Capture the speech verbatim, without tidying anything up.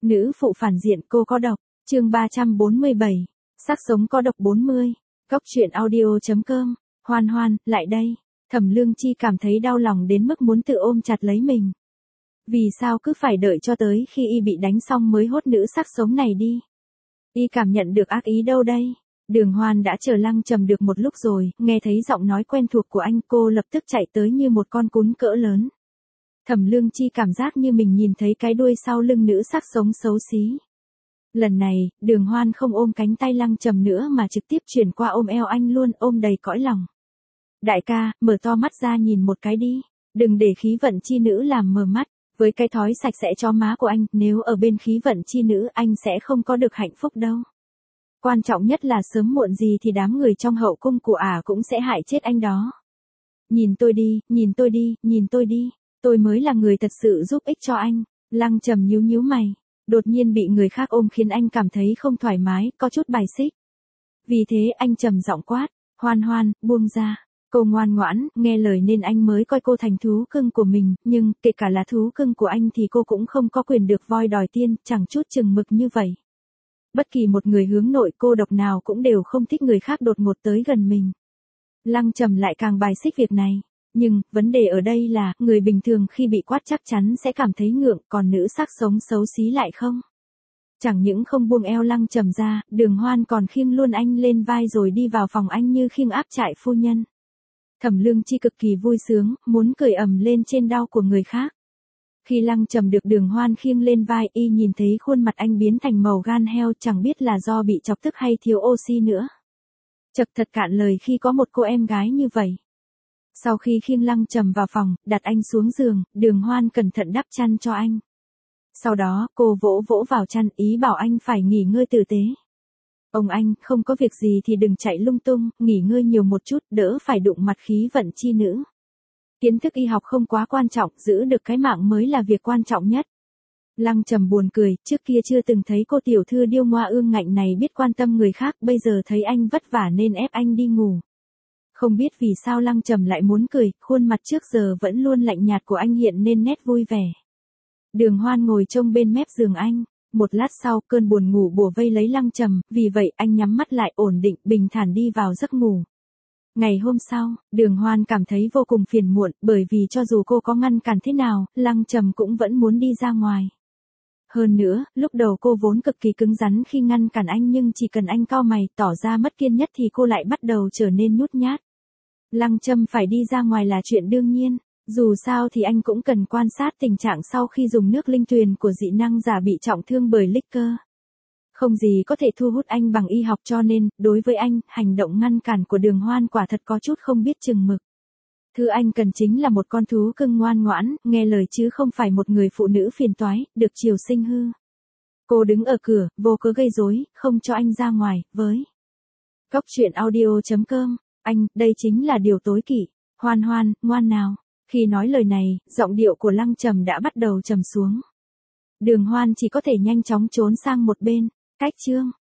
Nữ phụ phản diện cô có độc, chương ba trăm bốn mươi bảy, xác sống có độc bốn mươi, góc truyện audio.com, Hoan Hoan, lại đây. Thẩm Lương Chi cảm thấy đau lòng đến mức muốn tự ôm chặt lấy mình. Vì sao cứ phải đợi cho tới khi y bị đánh xong mới hốt nữ xác sống này đi? Y cảm nhận được ác ý đâu đây? Đường Hoan đã chờ Lăng Trầm được một lúc rồi, nghe thấy giọng nói quen thuộc của anh, cô lập tức chạy tới như một con cún cỡ lớn. Thẩm Lương Chi cảm giác như mình nhìn thấy cái đuôi sau lưng nữ xác sống xấu xí. Lần này, Đường Hoan không ôm cánh tay Lăng Trầm nữa mà trực tiếp chuyển qua ôm eo anh luôn, ôm đầy cõi lòng. Đại ca, mở to mắt ra nhìn một cái đi, đừng để khí vận chi nữ làm mờ mắt. Với cái thói sạch sẽ chó má của anh, nếu ở bên khí vận chi nữ anh sẽ không có được hạnh phúc đâu. Quan trọng nhất là sớm muộn gì thì đám người trong hậu cung của ả cũng sẽ hại chết anh đó. Nhìn tôi đi, nhìn tôi đi, nhìn tôi đi, tôi mới là người thật sự giúp ích cho anh. Lăng Trầm nhíu nhíu mày, đột nhiên bị người khác ôm khiến anh cảm thấy không thoải mái, có chút bài xích. Vì thế anh trầm giọng quát, Hoan Hoan, buông ra. Cô ngoan ngoãn, nghe lời nên anh mới coi cô thành thú cưng của mình, nhưng kể cả là thú cưng của anh thì cô cũng không có quyền được voi đòi tiên, chẳng chút chừng mực như vậy. Bất kỳ một người hướng nội cô độc nào cũng đều không thích người khác đột ngột tới gần mình. Lăng Trầm lại càng bài xích việc này, nhưng vấn đề ở đây là người bình thường khi bị quát chắc chắn sẽ cảm thấy ngượng, còn nữ xác sống xấu xí lại không. Chẳng những không buông eo Lăng Trầm ra, Đường Hoan còn khiêng luôn anh lên vai rồi đi vào phòng anh như khiêng áp trại phu nhân. Thẩm Lương Chi cực kỳ vui sướng, muốn cười ầm lên trên đau của người khác. Khi Lăng Trầm được Đường Hoan khiêng lên vai, y nhìn thấy khuôn mặt anh biến thành màu gan heo, chẳng biết là do bị chọc tức hay thiếu oxy nữa. Chật thật cạn lời khi có một cô em gái như vậy. Sau khi khiêng Lăng Trầm vào phòng, đặt anh xuống giường, Đường Hoan cẩn thận đắp chăn cho anh. Sau đó, cô vỗ vỗ vào chăn, ý bảo anh phải nghỉ ngơi tử tế. Ông anh, không có việc gì thì đừng chạy lung tung, nghỉ ngơi nhiều một chút, đỡ phải đụng mặt khí vận chi nữ. Kiến thức y học không quá quan trọng, giữ được cái mạng mới là việc quan trọng nhất. Lăng Trầm buồn cười, trước kia chưa từng thấy cô tiểu thư điêu ngoa ương ngạnh này biết quan tâm người khác, bây giờ thấy anh vất vả nên ép anh đi ngủ. Không biết vì sao Lăng Trầm lại muốn cười, khuôn mặt trước giờ vẫn luôn lạnh nhạt của anh hiện nên nét vui vẻ. Đường Hoan ngồi trông bên mép giường anh. Một lát sau, cơn buồn ngủ bủa vây lấy Lăng Trầm, vì vậy anh nhắm mắt lại ổn định, bình thản đi vào giấc ngủ. Ngày hôm sau, Đường Hoan cảm thấy vô cùng phiền muộn, bởi vì cho dù cô có ngăn cản thế nào, Lăng Trầm cũng vẫn muốn đi ra ngoài. Hơn nữa, lúc đầu cô vốn cực kỳ cứng rắn khi ngăn cản anh, nhưng chỉ cần anh cau mày, tỏ ra mất kiên nhẫn thì cô lại bắt đầu trở nên nhút nhát. Lăng Trầm phải đi ra ngoài là chuyện đương nhiên. Dù sao thì anh cũng cần quan sát tình trạng sau khi dùng nước linh tuyền của dị năng giả bị trọng thương bởi Licker. Không gì có thể thu hút anh bằng y học, cho nên, đối với anh, hành động ngăn cản của Đường Hoan quả thật có chút không biết chừng mực. Thứ anh cần chính là một con thú cưng ngoan ngoãn, nghe lời chứ không phải một người phụ nữ phiền toái, được chiều sinh hư. Cô đứng ở cửa, vô cớ gây rối, không cho anh ra ngoài, với. Góc truyện audio.com, anh, đây chính là điều tối kỵ. Hoan Hoan, ngoan nào. Khi nói lời này, giọng điệu của Lăng Trầm đã bắt đầu trầm xuống. Đường Hoan chỉ có thể nhanh chóng trốn sang một bên. Cách chương